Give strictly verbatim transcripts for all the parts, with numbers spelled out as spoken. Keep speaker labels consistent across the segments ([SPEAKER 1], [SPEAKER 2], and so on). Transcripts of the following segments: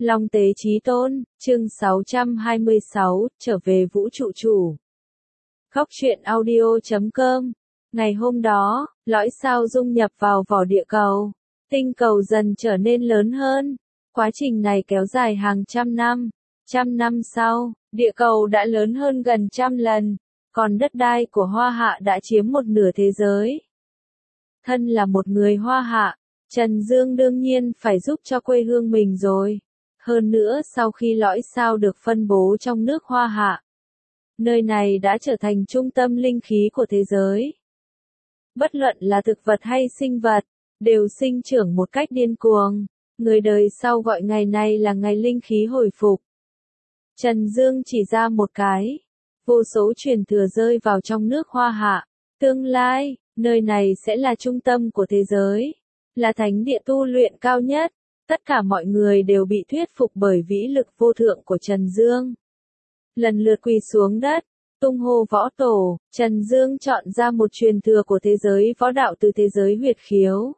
[SPEAKER 1] Long tế chí tôn, chương sáu trăm hai mươi sáu, trở về vũ trụ chủ. Khóc chuyện audio chấm com. Ngày hôm đó, lõi sao dung nhập vào vỏ địa cầu. Tinh cầu dần trở nên lớn hơn. Quá trình này kéo dài hàng trăm năm. Trăm năm sau, địa cầu đã lớn hơn gần trăm lần. Còn đất đai của Hoa Hạ đã chiếm một nửa thế giới. Thân là một người Hoa Hạ, Trần Dương đương nhiên phải giúp cho quê hương mình rồi. Hơn nữa sau khi lõi sao được phân bố trong nước Hoa Hạ, nơi này đã trở thành trung tâm linh khí của thế giới. Bất luận là thực vật hay sinh vật, đều sinh trưởng một cách điên cuồng. Người đời sau gọi ngày này là ngày linh khí hồi phục. Trần Dương chỉ ra một cái. Vô số truyền thừa rơi vào trong nước Hoa Hạ. Tương lai, nơi này sẽ là trung tâm của thế giới. Là thánh địa tu luyện cao nhất. Tất cả mọi người đều bị thuyết phục bởi vĩ lực vô thượng của Trần Dương. Lần lượt quỳ xuống đất, tung hô võ tổ, Trần Dương chọn ra một truyền thừa của thế giới võ đạo từ thế giới huyệt khiếu.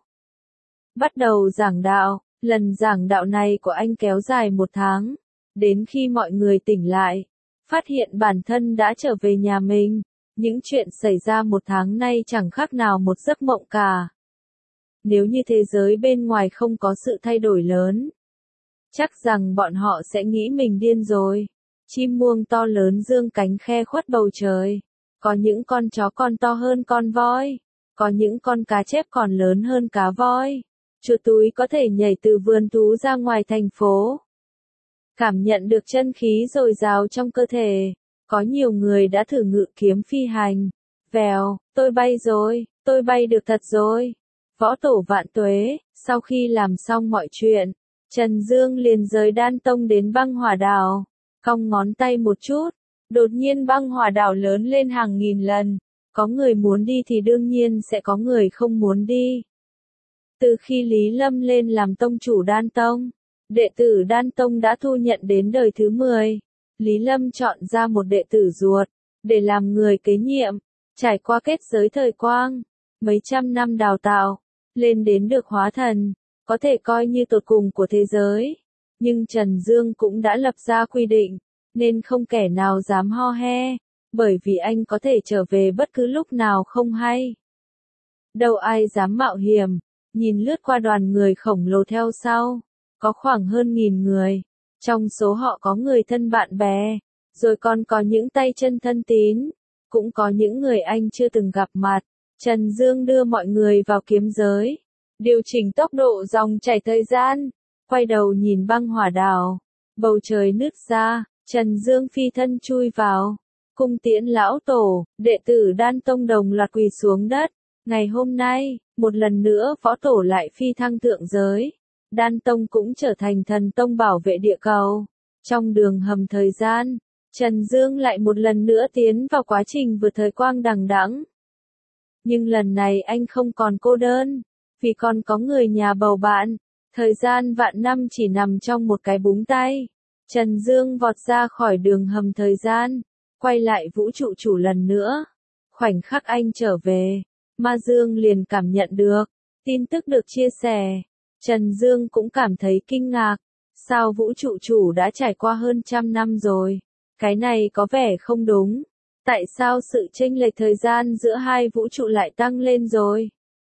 [SPEAKER 1] Bắt đầu giảng đạo, lần giảng đạo này của anh kéo dài một tháng. Đến khi mọi người tỉnh lại, phát hiện bản thân đã trở về nhà mình. Những chuyện xảy ra một tháng nay chẳng khác nào một giấc mộng cả. Nếu như thế giới bên ngoài không có sự thay đổi lớn, chắc rằng bọn họ sẽ nghĩ mình điên rồi. Chim muông to lớn dương cánh khe khuất bầu trời. Có những con chó con to hơn con voi. Có những con cá chép còn lớn hơn cá voi. Chuột túi có thể nhảy từ vườn thú ra ngoài thành phố. Cảm nhận được chân khí dồi dào trong cơ thể. Có nhiều người đã thử ngự kiếm phi hành. Vèo, tôi bay rồi, tôi bay được thật rồi. Võ tổ vạn tuế, sau khi làm xong mọi chuyện, Trần Dương liền rời Đan Tông đến băng hỏa đảo. Cong ngón tay một chút, đột nhiên băng hỏa đảo lớn lên hàng nghìn lần. Có người muốn đi thì đương nhiên sẽ có người không muốn đi. Từ khi Lý Lâm lên làm tông chủ Đan Tông, đệ tử Đan Tông đã thu nhận đến đời thứ mười. Lý Lâm chọn ra một đệ tử ruột, để làm người kế nhiệm, trải qua kết giới thời quang, mấy trăm năm đào tạo, lên đến được hóa thần, có thể coi như tột cùng của thế giới. Nhưng Trần Dương cũng đã lập ra quy định, nên không kẻ nào dám ho he, bởi vì anh có thể trở về bất cứ lúc nào không hay. Đâu ai dám mạo hiểm, nhìn lướt qua đoàn người khổng lồ theo sau, có khoảng hơn nghìn người. Trong số họ có người thân bạn bè, rồi còn có những tay chân thân tín, cũng có những người anh chưa từng gặp mặt. Trần Dương đưa mọi người vào kiếm giới, điều chỉnh tốc độ dòng chảy thời gian, quay đầu nhìn băng hỏa đảo, bầu trời nứt ra, Trần Dương phi thân chui vào, cung tiễn lão tổ, đệ tử Đan Tông đồng loạt quỳ xuống đất. Ngày hôm nay, một lần nữa võ tổ lại phi thăng thượng giới. Đan Tông cũng trở thành thần tông bảo vệ địa cầu. Trong đường hầm thời gian, Trần Dương lại một lần nữa tiến vào quá trình vượt thời quang đằng đẵng. Nhưng lần này anh không còn cô đơn, vì còn có người nhà bầu bạn. Thời gian vạn năm chỉ nằm trong một cái búng tay. Trần Dương vọt ra khỏi đường hầm thời gian, quay lại vũ trụ chủ lần nữa. Khoảnh khắc anh trở về, Ma Dương liền cảm nhận được tin tức được chia sẻ. Trần Dương cũng cảm thấy kinh ngạc, sao vũ trụ chủ đã trải qua hơn trăm năm rồi, cái này có vẻ không đúng, tại sao sự chênh lệch thời gian giữa hai vũ trụ lại tăng lên rồi?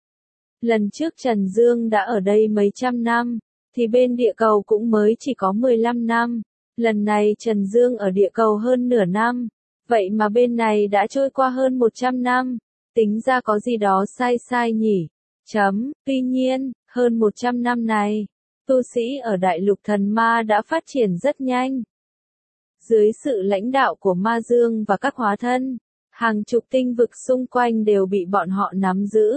[SPEAKER 1] Lần trước Trần Dương đã ở đây mấy trăm năm, thì bên địa cầu cũng mới chỉ có mười lăm năm, lần này Trần Dương ở địa cầu hơn nửa năm, vậy mà bên này đã trôi qua hơn một trăm năm, tính ra có gì đó sai sai nhỉ? Chấm, tuy nhiên, hơn một trăm năm này, tu sĩ ở đại lục thần ma đã phát triển rất nhanh. Dưới sự lãnh đạo của Ma Dương và các hóa thân, hàng chục tinh vực xung quanh đều bị bọn họ nắm giữ.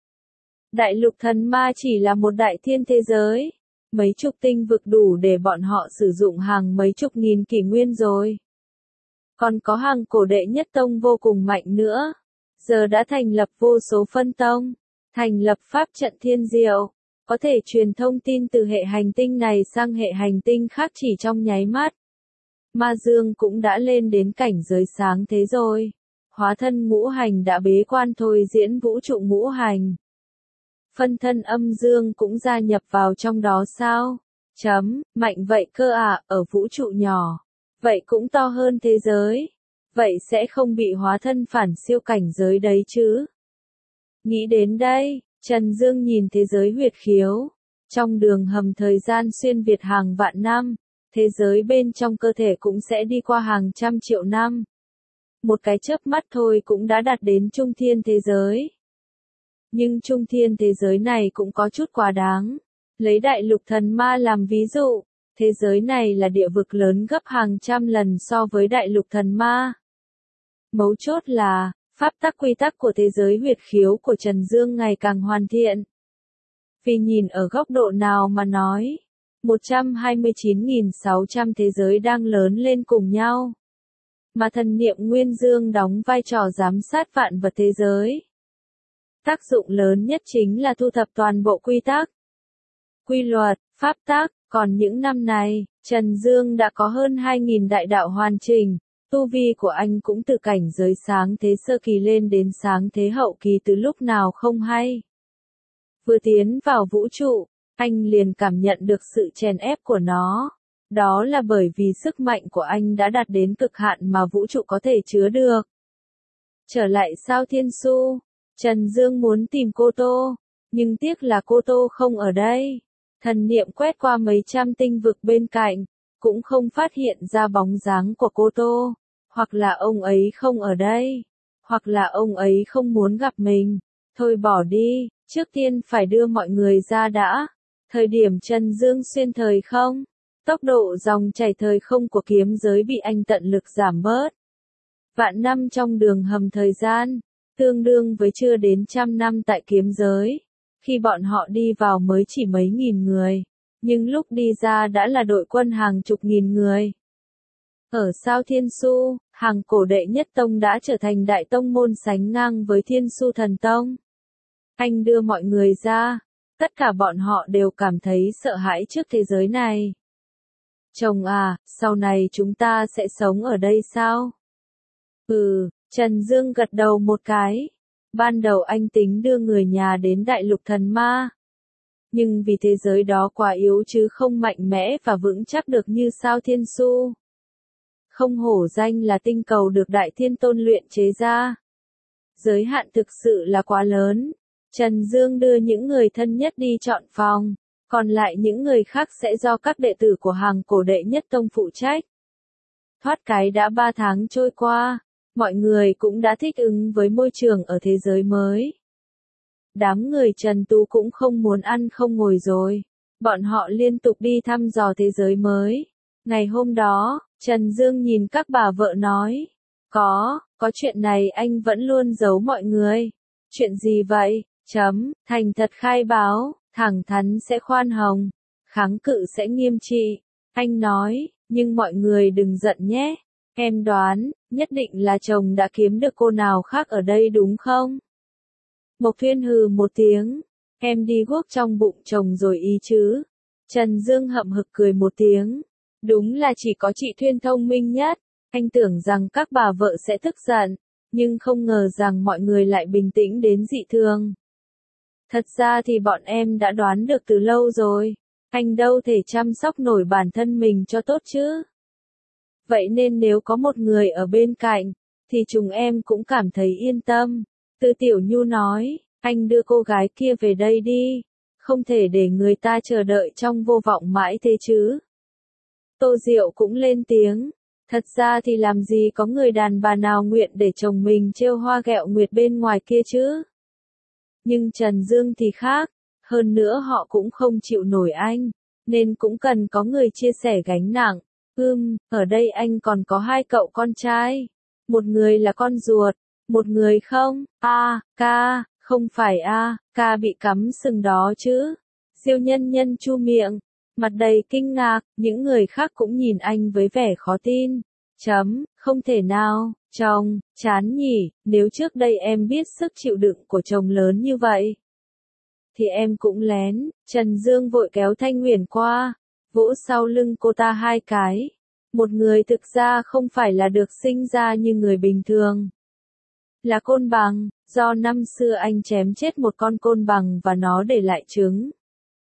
[SPEAKER 1] Đại lục thần ma chỉ là một đại thiên thế giới, mấy chục tinh vực đủ để bọn họ sử dụng hàng mấy chục nghìn kỷ nguyên rồi. Còn có hàng cổ đệ nhất tông vô cùng mạnh nữa, giờ đã thành lập vô số phân tông, thành lập pháp trận thiên diệu, có thể truyền thông tin từ hệ hành tinh này sang hệ hành tinh khác chỉ trong nháy mắt. Ma Dương cũng đã lên đến cảnh giới sáng thế rồi. Hóa thân ngũ hành đã bế quan thôi diễn vũ trụ ngũ hành. Phân thân âm dương cũng gia nhập vào trong đó sao? Chấm, mạnh vậy cơ à, ở vũ trụ nhỏ. Vậy cũng to hơn thế giới. Vậy sẽ không bị hóa thân phản siêu cảnh giới đấy chứ. Nghĩ đến đây, Trần Dương nhìn thế giới huyệt khiếu. Trong đường hầm thời gian xuyên Việt hàng vạn năm, thế giới bên trong cơ thể cũng sẽ đi qua hàng trăm triệu năm. Một cái chớp mắt thôi cũng đã đạt đến trung thiên thế giới. Nhưng trung thiên thế giới này cũng có chút quá đáng. Lấy đại lục thần ma làm ví dụ, thế giới này là địa vực lớn gấp hàng trăm lần so với đại lục thần ma. Mấu chốt là, pháp tắc quy tắc của thế giới huyệt khiếu của Trần Dương ngày càng hoàn thiện. Vì nhìn ở góc độ nào mà nói, một trăm hai mươi chín nghìn sáu trăm thế giới đang lớn lên cùng nhau. Mà thần niệm Nguyên Dương đóng vai trò giám sát vạn vật thế giới. Tác dụng lớn nhất chính là thu thập toàn bộ quy tắc, quy luật, pháp tắc, còn những năm này, Trần Dương đã có hơn hai nghìn đại đạo hoàn chỉnh, tu vi của anh cũng từ cảnh giới sáng thế sơ kỳ lên đến sáng thế hậu kỳ từ lúc nào không hay. Vừa tiến vào vũ trụ, anh liền cảm nhận được sự chèn ép của nó. Đó là bởi vì sức mạnh của anh đã đạt đến cực hạn mà vũ trụ có thể chứa được. Trở lại sao Thiên Su, Trần Dương muốn tìm Cô Tô, nhưng tiếc là Cô Tô không ở đây. Thần niệm quét qua mấy trăm tinh vực bên cạnh, cũng không phát hiện ra bóng dáng của Cô Tô, hoặc là ông ấy không ở đây, hoặc là ông ấy không muốn gặp mình. Thôi bỏ đi, trước tiên phải đưa mọi người ra đã. Thời điểm Trần Dương xuyên thời không, tốc độ dòng chảy thời không của kiếm giới bị anh tận lực giảm bớt. Vạn năm trong đường hầm thời gian, tương đương với chưa đến trăm năm tại kiếm giới. Khi bọn họ đi vào mới chỉ mấy nghìn người, nhưng lúc đi ra đã là đội quân hàng chục nghìn người. Ở sao Thiên Su, hàng cổ đệ nhất tông đã trở thành đại tông môn sánh ngang với Thiên Su thần tông. Anh đưa mọi người ra, tất cả bọn họ đều cảm thấy sợ hãi trước thế giới này. Chồng à, sau này chúng ta sẽ sống ở đây sao? Ừ, Trần Dương gật đầu một cái. Ban đầu anh tính đưa người nhà đến đại lục thần ma. Nhưng vì thế giới đó quá yếu chứ không mạnh mẽ và vững chắc được như sao Thiên Su. Không hổ danh là tinh cầu được Đại Thiên Tôn luyện chế ra. Giới hạn thực sự là quá lớn. Trần Dương đưa những người thân nhất đi chọn phòng, còn lại những người khác sẽ do các đệ tử của hàng cổ đệ nhất tông phụ trách. Thoát cái đã ba tháng trôi qua, mọi người cũng đã thích ứng với môi trường ở thế giới mới. Đám người Trần Tú cũng không muốn ăn không ngồi rồi. Bọn họ liên tục đi thăm dò thế giới mới. Ngày hôm đó, Trần Dương nhìn các bà vợ nói. Có, có chuyện này anh vẫn luôn giấu mọi người. Chuyện gì vậy? Chấm, thành thật khai báo, thẳng thắn sẽ khoan hồng, kháng cự sẽ nghiêm trị. Anh nói, nhưng mọi người đừng giận nhé. Em đoán, nhất định là chồng đã kiếm được cô nào khác ở đây đúng không? Mộc Thuyên hừ một tiếng, em đi guốc trong bụng chồng rồi ý chứ. Trần Dương hậm hực cười một tiếng, đúng là chỉ có chị Thuyên thông minh nhất. Anh tưởng rằng các bà vợ sẽ tức giận, nhưng không ngờ rằng mọi người lại bình tĩnh đến dị thường. Thật ra thì bọn em đã đoán được từ lâu rồi, anh đâu thể chăm sóc nổi bản thân mình cho tốt chứ. Vậy nên nếu có một người ở bên cạnh, thì chúng em cũng cảm thấy yên tâm. Từ Tiểu Nhu nói, anh đưa cô gái kia về đây đi, không thể để người ta chờ đợi trong vô vọng mãi thế chứ. Tô Diệu cũng lên tiếng, thật ra thì làm gì có người đàn bà nào nguyện để chồng mình trêu hoa ghẹo nguyệt bên ngoài kia chứ. Nhưng Trần Dương thì khác, hơn nữa họ cũng không chịu nổi anh, nên cũng cần có người chia sẻ gánh nặng. Ừm, ở đây anh còn có hai cậu con trai, một người là con ruột, một người không, a, à, ca, không phải a, à, ca bị cắm sừng đó chứ. Diêu Nhân Nhân chu miệng, mặt đầy kinh ngạc, những người khác cũng nhìn anh với vẻ khó tin. Chấm, không thể nào, chồng, chán nhỉ, nếu trước đây em biết sức chịu đựng của chồng lớn như vậy, thì em cũng lén. Trần Dương vội kéo Thanh Huyền qua, vỗ sau lưng cô ta hai cái. Một người thực ra không phải là được sinh ra như người bình thường, là côn bằng, do năm xưa anh chém chết một con côn bằng và nó để lại trứng.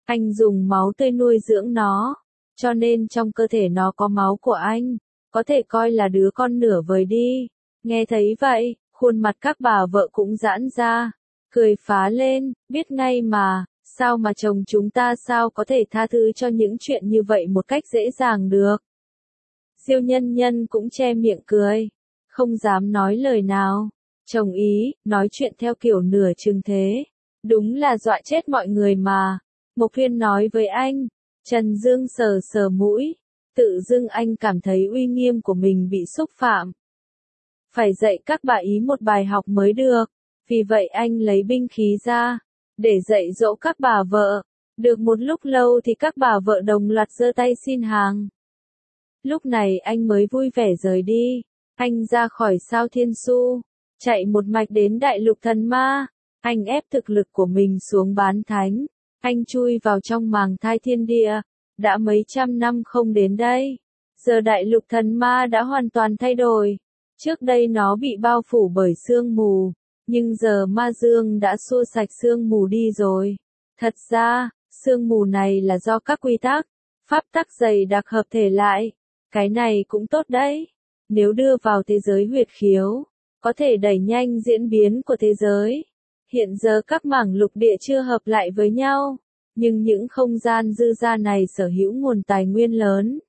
[SPEAKER 1] Anh dùng máu tươi nuôi dưỡng nó, cho nên trong cơ thể nó có máu của anh, có thể coi là đứa con nửa vời đi. Nghe thấy vậy, khuôn mặt các bà vợ cũng giãn ra, cười phá lên, biết ngay mà, sao mà chồng chúng ta sao có thể tha thứ cho những chuyện như vậy một cách dễ dàng được. Diêu Nhân Nhân cũng che miệng cười, không dám nói lời nào. Chồng ý, nói chuyện theo kiểu nửa chừng thế, đúng là dọa chết mọi người mà. Mộc Huyên nói với anh. Trần Dương sờ sờ mũi, tự dưng anh cảm thấy uy nghiêm của mình bị xúc phạm. Phải dạy các bà ý một bài học mới được, vì vậy anh lấy binh khí ra, để dạy dỗ các bà vợ. Được một lúc lâu thì các bà vợ đồng loạt giơ tay xin hàng. Lúc này anh mới vui vẻ rời đi, anh ra khỏi Sao Thiên Su, chạy một mạch đến Đại Lục Thần Ma. Anh ép thực lực của mình xuống bán thánh, anh chui vào trong màng thai thiên địa, đã mấy trăm năm không đến đây. Giờ Đại Lục Thần Ma đã hoàn toàn thay đổi, trước đây nó bị bao phủ bởi sương mù, nhưng giờ ma dương đã xua sạch sương mù đi rồi. Thật ra, sương mù này là do các quy tắc, pháp tắc dày đặc hợp thể lại, cái này cũng tốt đấy. Nếu đưa vào thế giới huyệt khiếu, có thể đẩy nhanh diễn biến của thế giới. Hiện giờ các mảng lục địa chưa hợp lại với nhau, nhưng những không gian dư ra này sở hữu nguồn tài nguyên lớn.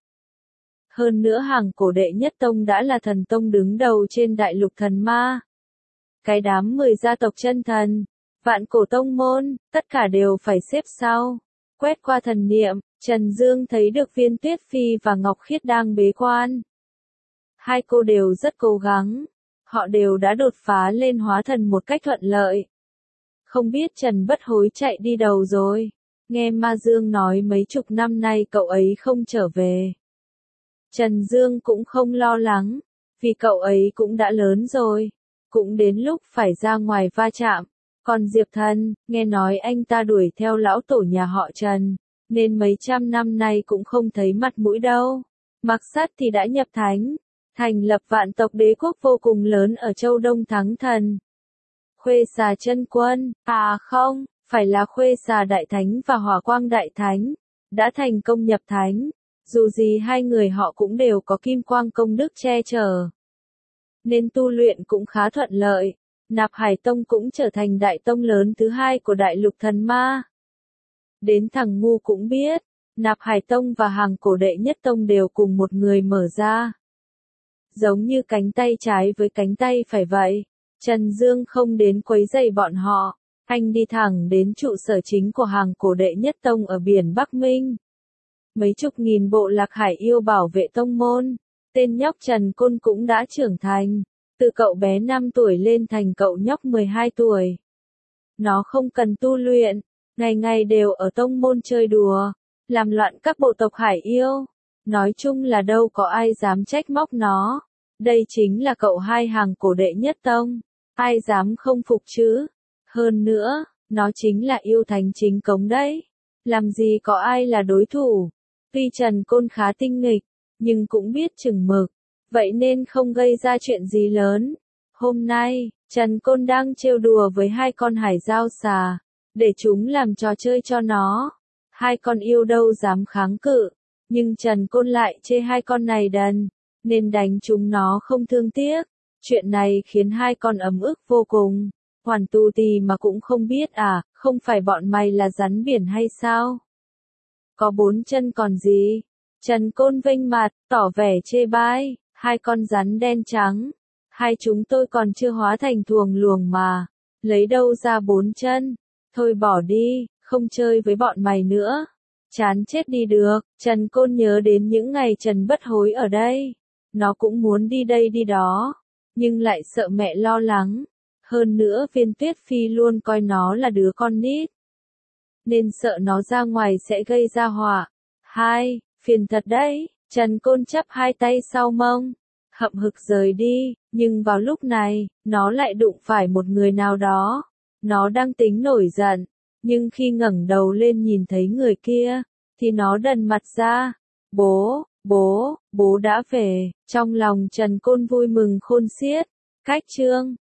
[SPEAKER 1] Hơn nữa hàng cổ đệ nhất tông đã là thần tông đứng đầu trên Đại Lục Thần Ma. Cái đám mười gia tộc chân thần, vạn cổ tông môn, tất cả đều phải xếp sau. Quét qua thần niệm, Trần Dương thấy được Viên Tuyết Phi và Ngọc Khiết đang bế quan. Hai cô đều rất cố gắng, họ đều đã đột phá lên hóa thần một cách thuận lợi. Không biết Trần Bất Hối chạy đi đâu rồi, nghe Ma Dương nói mấy chục năm nay cậu ấy không trở về. Trần Dương cũng không lo lắng, vì cậu ấy cũng đã lớn rồi, cũng đến lúc phải ra ngoài va chạm. Còn Diệp Thần, nghe nói anh ta đuổi theo lão tổ nhà họ Trần, nên mấy trăm năm nay cũng không thấy mặt mũi đâu. Mặc Sắt thì đã nhập thánh, thành lập vạn tộc đế quốc vô cùng lớn ở châu Đông Thắng Thần. Khuê Xà Chân Quân, à không, phải là Khuê Xà Đại Thánh và Hỏa Quang Đại Thánh, đã thành công nhập thánh. Dù gì hai người họ cũng đều có kim quang công đức che chở, nên tu luyện cũng khá thuận lợi. Nạp Hải Tông cũng trở thành đại tông lớn thứ hai của Đại Lục Thần Ma. Đến thằng ngu cũng biết, Nạp Hải Tông và hàng cổ đệ nhất tông đều cùng một người mở ra. Giống như cánh tay trái với cánh tay phải vậy. Trần Dương không đến quấy rầy bọn họ, anh đi thẳng đến trụ sở chính của hàng cổ đệ nhất tông ở biển Bắc Minh. Mấy chục nghìn bộ lạc hải yêu bảo vệ tông môn, tên nhóc Trần Côn cũng đã trưởng thành, từ cậu bé năm tuổi lên thành cậu nhóc mười hai tuổi. Nó không cần tu luyện, ngày ngày đều ở tông môn chơi đùa, làm loạn các bộ tộc hải yêu. Nói chung là đâu có ai dám trách móc nó. Đây chính là cậu hai hàng cổ đệ nhất tông, ai dám không phục chứ. Hơn nữa, nó chính là yêu thánh chính cống đấy. Làm gì có ai là đối thủ. Tuy Trần Côn khá tinh nghịch, nhưng cũng biết chừng mực, vậy nên không gây ra chuyện gì lớn. Hôm nay, Trần Côn đang trêu đùa với hai con hải giao xà, để chúng làm trò chơi cho nó. Hai con yêu đâu dám kháng cự, nhưng Trần Côn lại chê hai con này đần, nên đánh chúng nó không thương tiếc. Chuyện này khiến hai con ấm ức vô cùng. Hoàn tu tì mà cũng không biết à, không phải bọn mày là rắn biển hay sao? Có bốn chân còn gì? Trần Côn vênh mặt, tỏ vẻ chê bai, hai con rắn đen trắng. Hai chúng tôi còn chưa hóa thành thuồng luồng mà, lấy đâu ra bốn chân? Thôi bỏ đi, không chơi với bọn mày nữa. Chán chết đi được. Trần Côn nhớ đến những ngày Trần Bất Hối ở đây. Nó cũng muốn đi đây đi đó, nhưng lại sợ mẹ lo lắng. Hơn nữa Viên Tuyết Phi luôn coi nó là đứa con nít, nên sợ nó ra ngoài sẽ gây ra họa. Hai, phiền thật đấy. Trần Côn chắp hai tay sau mông, hậm hực rời đi, nhưng vào lúc này, nó lại đụng phải một người nào đó. Nó đang tính nổi giận, nhưng khi ngẩng đầu lên nhìn thấy người kia, thì nó đần mặt ra. Bố, bố, bố đã về. Trong lòng Trần Côn vui mừng khôn xiết. Cách chương